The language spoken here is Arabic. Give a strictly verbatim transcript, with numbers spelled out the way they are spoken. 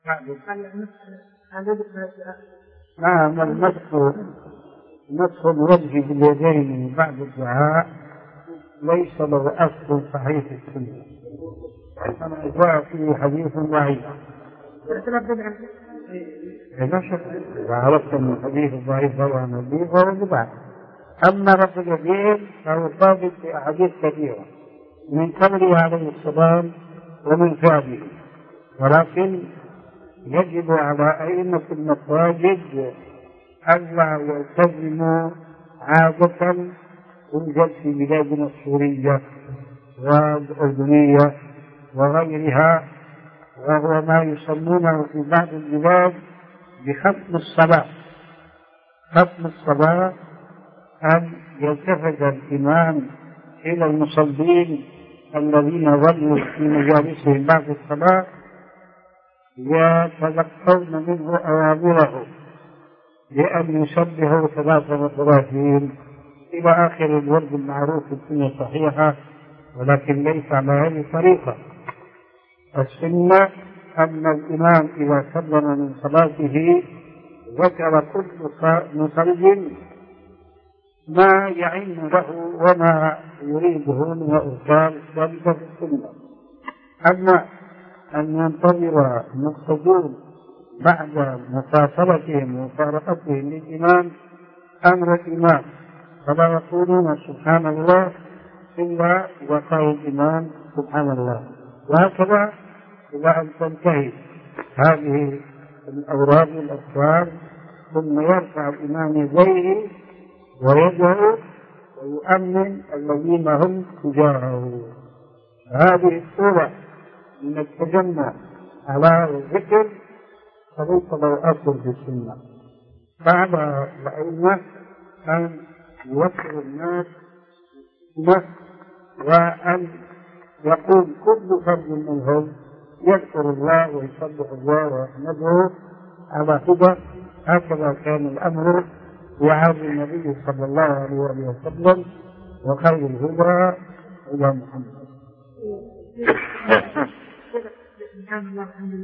نعم، المسح مسح الوجه باليدين بعد الدعاء ليس له أصل صحيح في السنة، إنما جاء فيه حديث ضعيف. لا شك إذا عرفت أن الحديث الضعيف هو عن النبي فهو بدعة. أما رفع اليدين فهو ثابت في أحاديث كثيرة من قوله عليه السلام ومن فعله، ولكن يجب على أئمة المساجد ألا يلتزموا عادة توجد في بلادنا السورية والأردنية وغيرها، وهو ما يسمونه في بعض البلاد بختم الصلاة. ختم الصلاة أن يلتفت الإمام إلى المصلين الذين ظلوا في مجالسهم بعد الصلاة يتلقون منه أوامره لأن يسبحوا ثلاث وثلاثين إلى آخر الورد المعروف في السنة الصحيحة، ولكن ليس على هذه الطريقة. السنة أن الإمام إذا سلم من صلاته ذكر كل مصل ما يعين له وما يريده من الأذكار ذلك في السنة. أما أن ينتظر المقتدون بعد مفاصلتهم ومفارقتهم للإمام أمر الإمام فلا يقولون سبحان الله إلا إذا قال الإمام سبحان الله، وهكذا إلى أن تنتهي هذه الأوراد والأذكار، ثم يرفع الإمام يديه ويدعو ويؤمن الذين هم تجاهه. هذه الصورة من التجمع على الذكر فليس له أصل في السنة. بعد الأئمة أن يوفر الناس وأن يقول كل فرد منهم يذكر الله ويسبح الله ويحمده على هدى. هكذا كان الأمر في عهد النبي صلى الله عليه وسلم، وخير الهدى إلى محمد.